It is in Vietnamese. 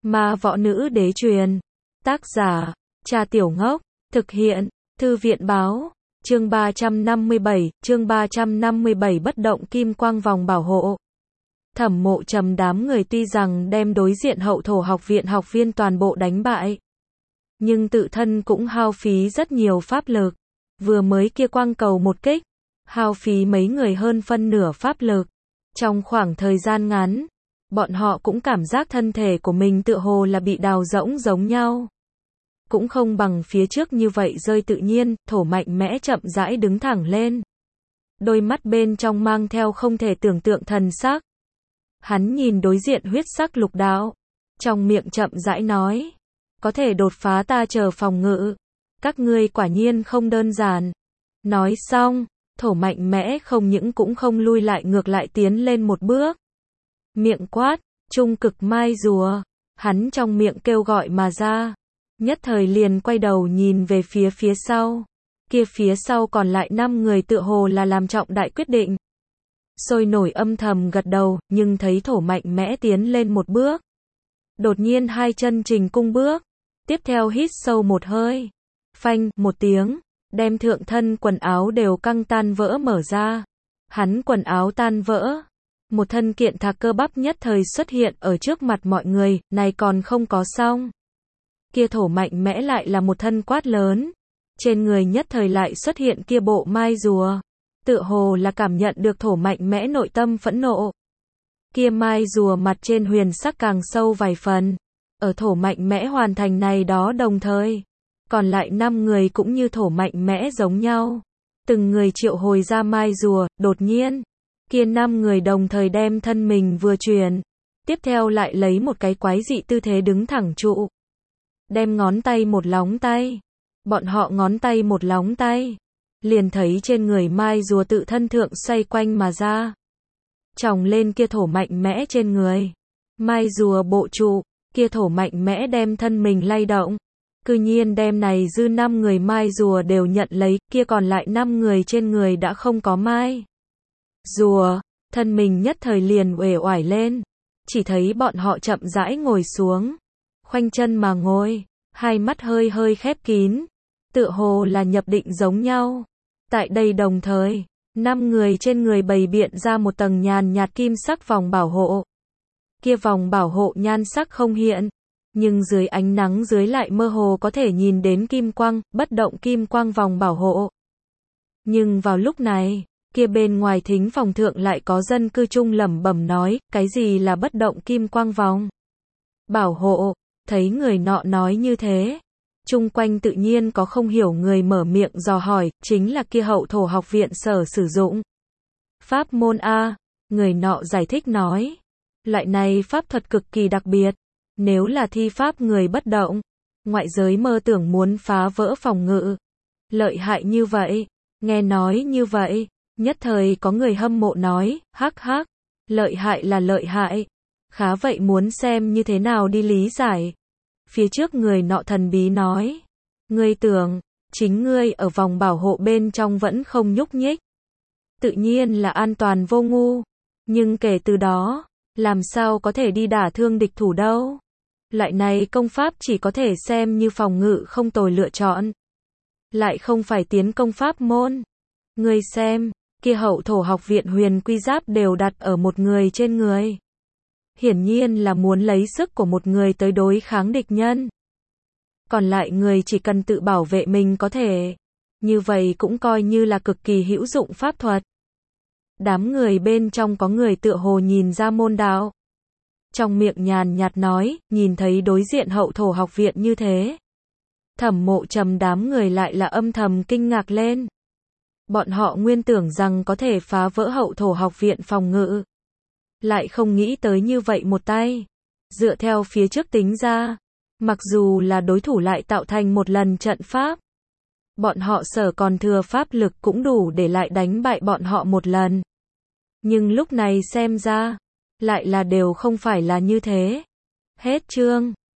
Ma Võ Nữ Đế truyền. Tác giả, Cha Tiểu Ngốc. Thực hiện, Thư viện Báo. Chương 357, bất động kim quang vòng bảo hộ. Thẩm Mộ Trầm đám người tuy rằng đem đối diện Hậu Thổ học viện học viên toàn bộ đánh bại, nhưng tự thân cũng hao phí rất nhiều pháp lực. Vừa mới kia quang cầu một kích, hao phí mấy người hơn phân nửa pháp lực. Trong khoảng thời gian ngắn, bọn họ cũng cảm giác thân thể của mình tựa hồ là bị đào rỗng giống nhau. Cũng không bằng phía trước như vậy rơi tự nhiên, Thổ mạnh mẽ chậm rãi đứng thẳng lên. Đôi mắt bên trong mang theo không thể tưởng tượng thần sắc. Hắn nhìn đối diện huyết sắc lục đạo, trong miệng chậm rãi nói, có thể đột phá ta chờ phòng ngự, các ngươi quả nhiên không đơn giản. Nói xong, Thổ mạnh mẽ không những cũng không lui lại ngược lại tiến lên một bước. Miệng quát, trung cực mai rùa, hắn trong miệng kêu gọi mà ra. Nhất thời liền quay đầu nhìn về phía sau. Kia phía sau còn lại 5 người tựa hồ là làm trọng đại quyết định. Sôi nổi âm thầm gật đầu, nhưng thấy Thổ mạnh mẽ tiến lên một bước. Đột nhiên hai chân trình cung bước. Tiếp theo hít sâu một hơi. Phanh, một tiếng, đem thượng thân quần áo đều căng tan vỡ mở ra. Hắn quần áo tan vỡ. Một thân kiện thạc cơ bắp nhất thời xuất hiện ở trước mặt mọi người, này còn không có xong. Kia Thổ mạnh mẽ lại là một thân quát lớn. Trên người nhất thời lại xuất hiện kia bộ mai rùa. Tựa hồ là cảm nhận được Thổ mạnh mẽ nội tâm phẫn nộ. Kia mai rùa mặt trên huyền sắc càng sâu vài phần. Ở Thổ mạnh mẽ hoàn thành này đó đồng thời, còn lại 5 người cũng như Thổ mạnh mẽ giống nhau. Từng người triệu hồi ra mai rùa, đột nhiên, kia 5 người đồng thời đem thân mình vừa chuyển. Tiếp theo lại lấy một cái quái dị tư thế đứng thẳng trụ. Đem ngón tay một lóng tay. Bọn họ ngón tay một lóng tay. Liền thấy trên người mai rùa tự thân thượng xoay quanh mà ra. Chồng lên kia Thổ mạnh mẽ trên người. Mai rùa bộ trụ, kia Thổ mạnh mẽ đem thân mình lay động. Cư nhiên đem này dư 5 người mai rùa đều nhận lấy, kia còn lại 5 người trên người đã không có mai rùa, thân mình nhất thời liền uể oải lên. Chỉ thấy bọn họ chậm rãi ngồi xuống, khoanh chân mà ngồi, hai mắt hơi hơi khép kín, tựa hồ là nhập định giống nhau. Tại đây đồng thời, 5 người trên người bày biện ra một tầng nhàn nhạt kim sắc vòng bảo hộ. Kia vòng bảo hộ nhan sắc không hiện, nhưng dưới ánh nắng dưới lại mơ hồ có thể nhìn đến kim quang, bất động kim quang vòng bảo hộ. Nhưng vào lúc này, kia bên ngoài thính phòng thượng lại có dân cư trung lẩm bẩm nói, cái gì là bất động kim quang vòng bảo hộ? Thấy người nọ nói như thế, chung quanh tự nhiên có không hiểu người mở miệng dò hỏi, chính là kia Hậu Thổ học viện sở sử dụng pháp môn A. Người nọ giải thích nói, loại này pháp thuật cực kỳ đặc biệt, nếu là thi pháp người bất động, ngoại giới mơ tưởng muốn phá vỡ phòng ngự. Lợi hại như vậy. Nghe nói như vậy, nhất thời có người hâm mộ nói, hắc hắc, lợi hại là lợi hại, khá vậy muốn xem như thế nào đi lý giải. Phía trước người nọ thần bí nói, ngươi tưởng, chính ngươi ở vòng bảo hộ bên trong vẫn không nhúc nhích, tự nhiên là an toàn vô ngu, nhưng kể từ đó, làm sao có thể đi đả thương địch thủ đâu. Loại này công pháp chỉ có thể xem như phòng ngự không tồi lựa chọn, lại không phải tiến công pháp môn. Ngươi xem, kia Hậu Thổ học viện huyền quy giáp đều đặt ở một người trên người. Hiển nhiên là muốn lấy sức của một người tới đối kháng địch nhân. Còn lại người chỉ cần tự bảo vệ mình có thể. Như vậy cũng coi như là cực kỳ hữu dụng pháp thuật. Đám người bên trong có người tựa hồ nhìn ra môn đạo. Trong miệng nhàn nhạt nói, nhìn thấy đối diện Hậu Thổ học viện như thế. Thẩm Mộ Trầm đám người lại là âm thầm kinh ngạc lên. Bọn họ nguyên tưởng rằng có thể phá vỡ Hậu Thổ học viện phòng ngự. Lại không nghĩ tới như vậy một tay. Dựa theo phía trước tính ra, mặc dù là đối thủ lại tạo thành một lần trận pháp. Bọn họ sở còn thừa pháp lực cũng đủ để lại đánh bại bọn họ một lần. Nhưng lúc này xem ra, lại là đều không phải là như thế. Hết chương.